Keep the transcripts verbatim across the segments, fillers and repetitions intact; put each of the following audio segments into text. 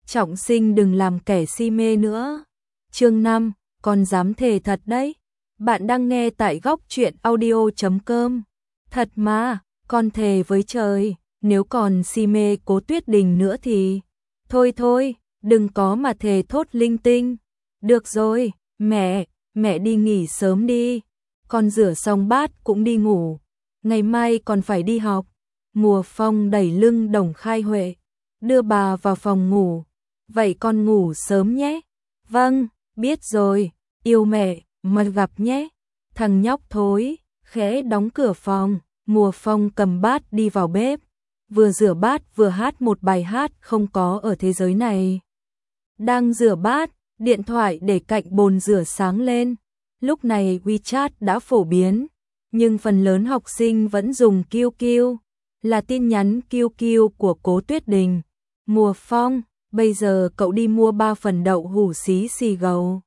trọng sinh đừng làm kẻ si mê nữa. Chương năm, con dám thề thật đấy. Bạn đang nghe tại góc truyện audio chấm com. Thật mà, con thề với trời, nếu còn si mê Cố Tuyết Đình nữa thì... Thôi thôi, đừng có mà thề thốt linh tinh. Được rồi, mẹ, mẹ đi nghỉ sớm đi. Con rửa xong bát cũng đi ngủ. Ngày mai còn phải đi học. Mùa Phong đẩy lưng Đồng Khai Huệ, đưa bà vào phòng ngủ. Vậy con ngủ sớm nhé. Vâng, biết rồi, yêu mẹ, mà gặp nhé. Thằng nhóc thối, khẽ đóng cửa phòng. Mùa Phong cầm bát đi vào bếp, vừa rửa bát vừa hát một bài hát không có ở thế giới này. Đang rửa bát, điện thoại để cạnh bồn rửa sáng lên. Lúc này WeChat đã phổ biến, nhưng phần lớn học sinh vẫn dùng quy quy, là tin nhắn quy quy của Cố Tuyết Đình. Mùa Phong, bây giờ cậu đi mua ba phần đậu hũ xí xì gầu,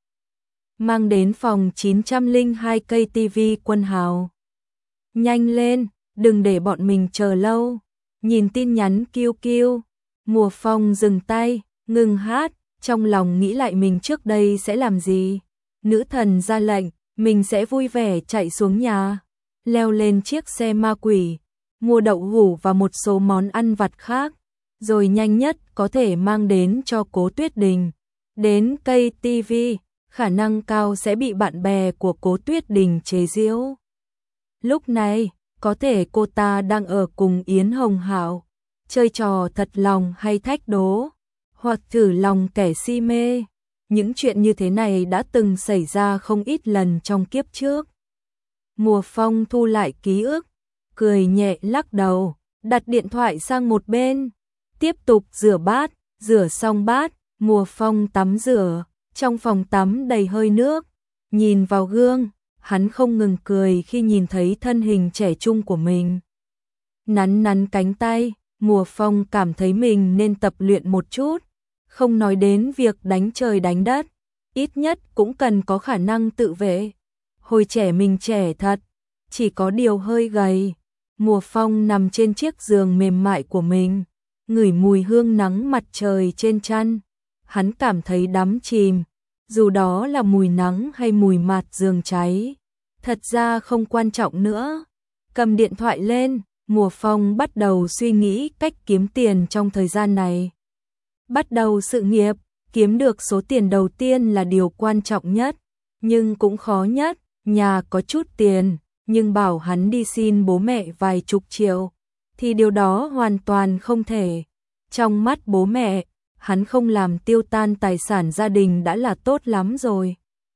mang đến phòng chín trăm lẻ hai cây tivi Quân Hào. Nhanh lên, đừng để bọn mình chờ lâu. Nhìn tin nhắn quy quy, Mùa Phong dừng tay, ngừng hát, trong lòng nghĩ lại mình trước đây sẽ làm gì. Nữ thần ra lệnh, mình sẽ vui vẻ chạy xuống nhà, leo lên chiếc xe ma quỷ, mua đậu hũ và một số món ăn vặt khác, rồi nhanh nhất có thể mang đến cho Cố Tuyết Đình. Đến cây tivi, khả năng cao sẽ bị bạn bè của Cố Tuyết Đình chế giễu. Lúc này, có thể cô ta đang ở cùng Yến Hồng Hạo, chơi trò thật lòng hay thách đố, hoặc thử lòng kẻ si mê. Những chuyện như thế này đã từng xảy ra không ít lần trong kiếp trước. Mùa Phong thu lại ký ức, cười nhẹ lắc đầu, đặt điện thoại sang một bên, tiếp tục rửa bát. Rửa xong bát, Mùa Phong tắm rửa, trong phòng tắm đầy hơi nước. Nhìn vào gương, hắn không ngừng cười khi nhìn thấy thân hình trẻ trung của mình. Nắn nắn cánh tay, Mùa Phong cảm thấy mình nên tập luyện một chút. Không nói đến việc đánh trời đánh đất, ít nhất cũng cần có khả năng tự vệ. Hồi trẻ mình trẻ thật, chỉ có điều hơi gầy. Mùa Phong nằm trên chiếc giường mềm mại của mình, ngửi mùi hương nắng mặt trời trên chăn. Hắn cảm thấy đắm chìm, dù đó là mùi nắng hay mùi mạt giường cháy, thật ra không quan trọng nữa. Cầm điện thoại lên, Mùa Phong bắt đầu suy nghĩ cách kiếm tiền trong thời gian này. Bắt đầu sự nghiệp, kiếm được số tiền đầu tiên là điều quan trọng nhất, nhưng cũng khó nhất. Nhà có chút tiền, nhưng bảo hắn đi xin bố mẹ vài chục triệu, thì điều đó hoàn toàn không thể. Trong mắt bố mẹ, hắn không làm tiêu tan tài sản gia đình đã là tốt lắm rồi.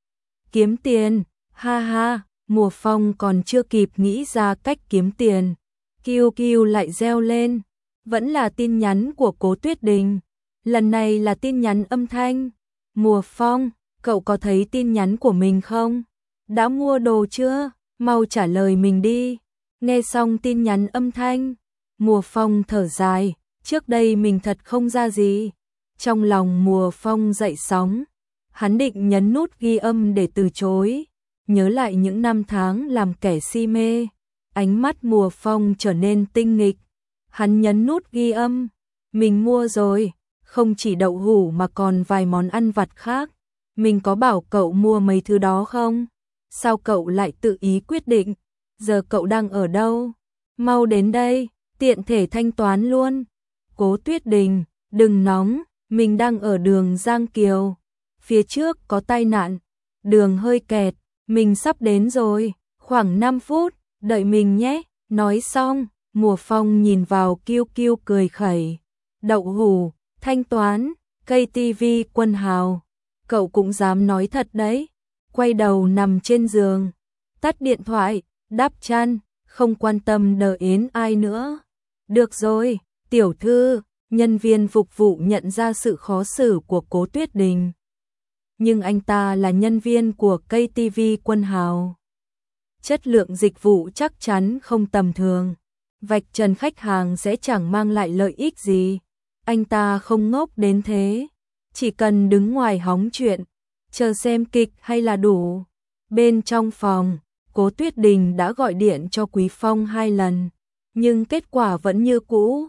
Kiếm tiền, ha ha, Mùa Phong còn chưa kịp nghĩ ra cách kiếm tiền, Kiêu Kiêu lại reo lên, vẫn là tin nhắn của Cố Tuyết Đình. Lần này là tin nhắn âm thanh. Mùa Phong, cậu có thấy tin nhắn của mình không? Đã mua đồ chưa? Mau trả lời mình đi. Nghe xong tin nhắn âm thanh, Mùa Phong thở dài, trước đây mình thật không ra gì. Trong lòng Mùa Phong dậy sóng, hắn định nhấn nút ghi âm để từ chối. Nhớ lại những năm tháng làm kẻ si mê, ánh mắt Mùa Phong trở nên tinh nghịch. Hắn nhấn nút ghi âm, mình mua rồi, không chỉ đậu hũ mà còn vài món ăn vặt khác. Mình có bảo cậu mua mấy thứ đó không? Sao cậu lại tự ý quyết định? Giờ cậu đang ở đâu? Mau đến đây, tiện thể thanh toán luôn. Cố Tuyết Đình, đừng nóng, mình đang ở đường Giang Kiều. Phía trước có tai nạn, đường hơi kẹt, mình sắp đến rồi, khoảng năm phút, đợi mình nhé. Nói xong, Mùa Phong nhìn vào Kiêu Kiêu cười khẩy. Đậu hũ, thanh toán, cây tivi Quân Hào. Cậu cũng dám nói thật đấy. Quay đầu nằm trên giường, tắt điện thoại, đắp chăn, không quan tâm đợi đến ai nữa. Được rồi, tiểu thư, nhân viên phục vụ nhận ra sự khó xử của Cố Tuyết Đình. Nhưng anh ta là nhân viên của cây tivi Quân Hào, chất lượng dịch vụ chắc chắn không tầm thường. Vạch trần khách hàng sẽ chẳng mang lại lợi ích gì. Anh ta không ngốc đến thế, chỉ cần đứng ngoài hóng chuyện, chờ xem kịch hay là đủ. Bên trong phòng, Cố Tuyết Đình đã gọi điện cho Quý Phong hai lần, nhưng kết quả vẫn như cũ.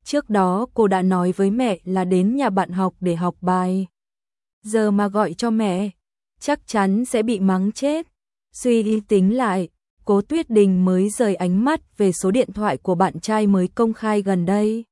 Trước đó cô đã nói với mẹ là đến nhà bạn học để học bài. Giờ mà gọi cho mẹ, chắc chắn sẽ bị mắng chết. Suy đi tính lại, Cố Tuyết Đình mới rời ánh mắt về số điện thoại của bạn trai mới công khai gần đây.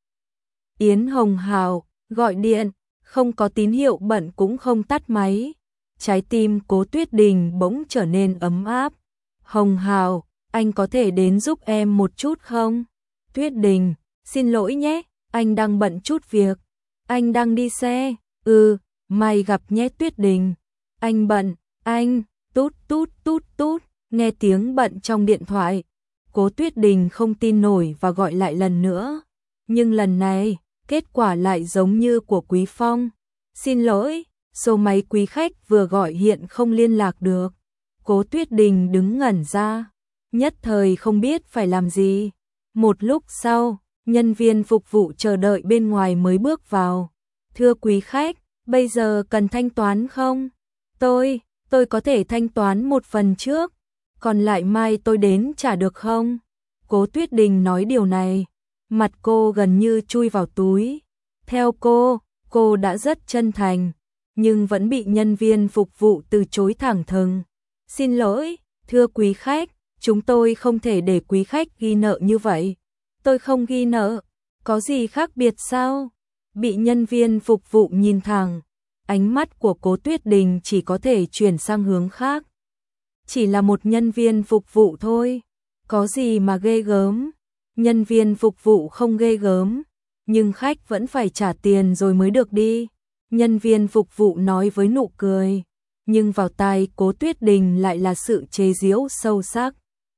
Yến Hồng Hào, gọi điện, không có tín hiệu bận cũng không tắt máy. Trái tim Cố Tuyết Đình bỗng trở nên ấm áp. Hồng Hào, anh có thể đến giúp em một chút không? Tuyết Đình, xin lỗi nhé, anh đang bận chút việc. Anh đang đi xe. Ừ, mai gặp nhé Tuyết Đình. Anh bận, anh, tút tút tút tút, nghe tiếng bận trong điện thoại. Cố Tuyết Đình không tin nổi và gọi lại lần nữa. Nhưng lần này, kết quả lại giống như của Quý Phong. Xin lỗi, số máy quý khách vừa gọi hiện không liên lạc được. Cố Tuyết Đình đứng ngẩn ra, nhất thời không biết phải làm gì. Một lúc sau, nhân viên phục vụ chờ đợi bên ngoài mới bước vào. Thưa quý khách, bây giờ cần thanh toán không? Tôi, tôi có thể thanh toán một phần trước, còn lại mai tôi đến trả được không? Cố Tuyết Đình nói điều này, mặt cô gần như chui vào túi. Theo cô, cô đã rất chân thành, nhưng vẫn bị nhân viên phục vụ từ chối thẳng thừng. Xin lỗi, thưa quý khách, chúng tôi không thể để quý khách ghi nợ như vậy. Tôi không ghi nợ, có gì khác biệt sao? Bị nhân viên phục vụ nhìn thẳng, ánh mắt của Cố Tuyết Đình chỉ có thể chuyển sang hướng khác. Chỉ là một nhân viên phục vụ thôi, có gì mà ghê gớm? Nhân viên phục vụ không ghê gớm, nhưng khách vẫn phải trả tiền rồi mới được đi. Nhân viên phục vụ nói với nụ cười, nhưng vào tai Cố Tuyết Đình lại là sự chế giễu sâu sắc.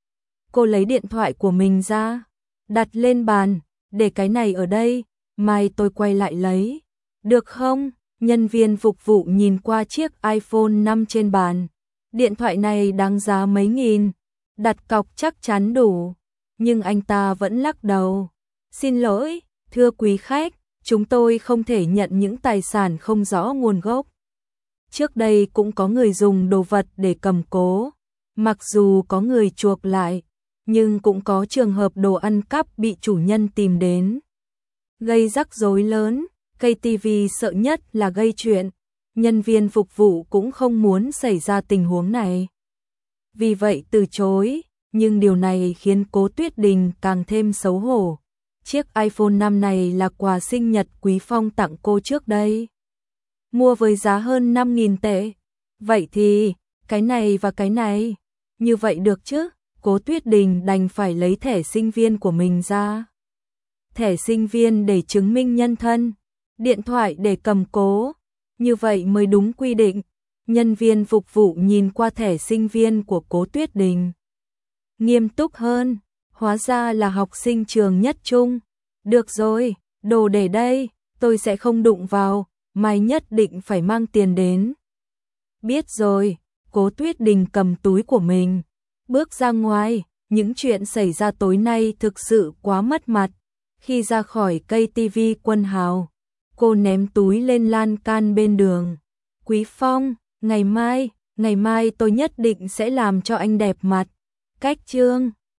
Cô lấy điện thoại của mình ra, đặt lên bàn, để cái này ở đây, mai tôi quay lại lấy. Được không? Nhân viên phục vụ nhìn qua chiếc iPhone năm trên bàn. Điện thoại này đáng giá mấy nghìn, đặt cọc chắc chắn đủ. Nhưng anh ta vẫn lắc đầu. Xin lỗi, thưa quý khách, chúng tôi không thể nhận những tài sản không rõ nguồn gốc. Trước đây cũng có người dùng đồ vật để cầm cố. Mặc dù có người chuộc lại, nhưng cũng có trường hợp đồ ăn cắp bị chủ nhân tìm đến, gây rắc rối lớn. ca tê vê sợ nhất là gây chuyện. Nhân viên phục vụ cũng không muốn xảy ra tình huống này, vì vậy từ chối. Nhưng điều này khiến Cố Tuyết Đình càng thêm xấu hổ. Chiếc iPhone năm này là quà sinh nhật Quý Phong tặng cô trước đây, mua với giá hơn năm nghìn tệ. Vậy thì, cái này và cái này, như vậy được chứ? Cố Tuyết Đình đành phải lấy thẻ sinh viên của mình ra. Thẻ sinh viên để chứng minh nhân thân, điện thoại để cầm cố, như vậy mới đúng quy định. Nhân viên phục vụ nhìn qua thẻ sinh viên của Cố Tuyết Đình, nghiêm túc hơn, hóa ra là học sinh trường Nhất Trung. Được rồi, đồ để đây, tôi sẽ không đụng vào, mai nhất định phải mang tiền đến. Biết rồi, Cố Tuyết Đình cầm túi của mình, bước ra ngoài. Những chuyện xảy ra tối nay thực sự quá mất mặt. Khi ra khỏi ca tê vê Quân Hào, cô ném túi lên lan can bên đường. Quý Phong, ngày mai, ngày mai tôi nhất định sẽ làm cho anh đẹp mặt. Cách chương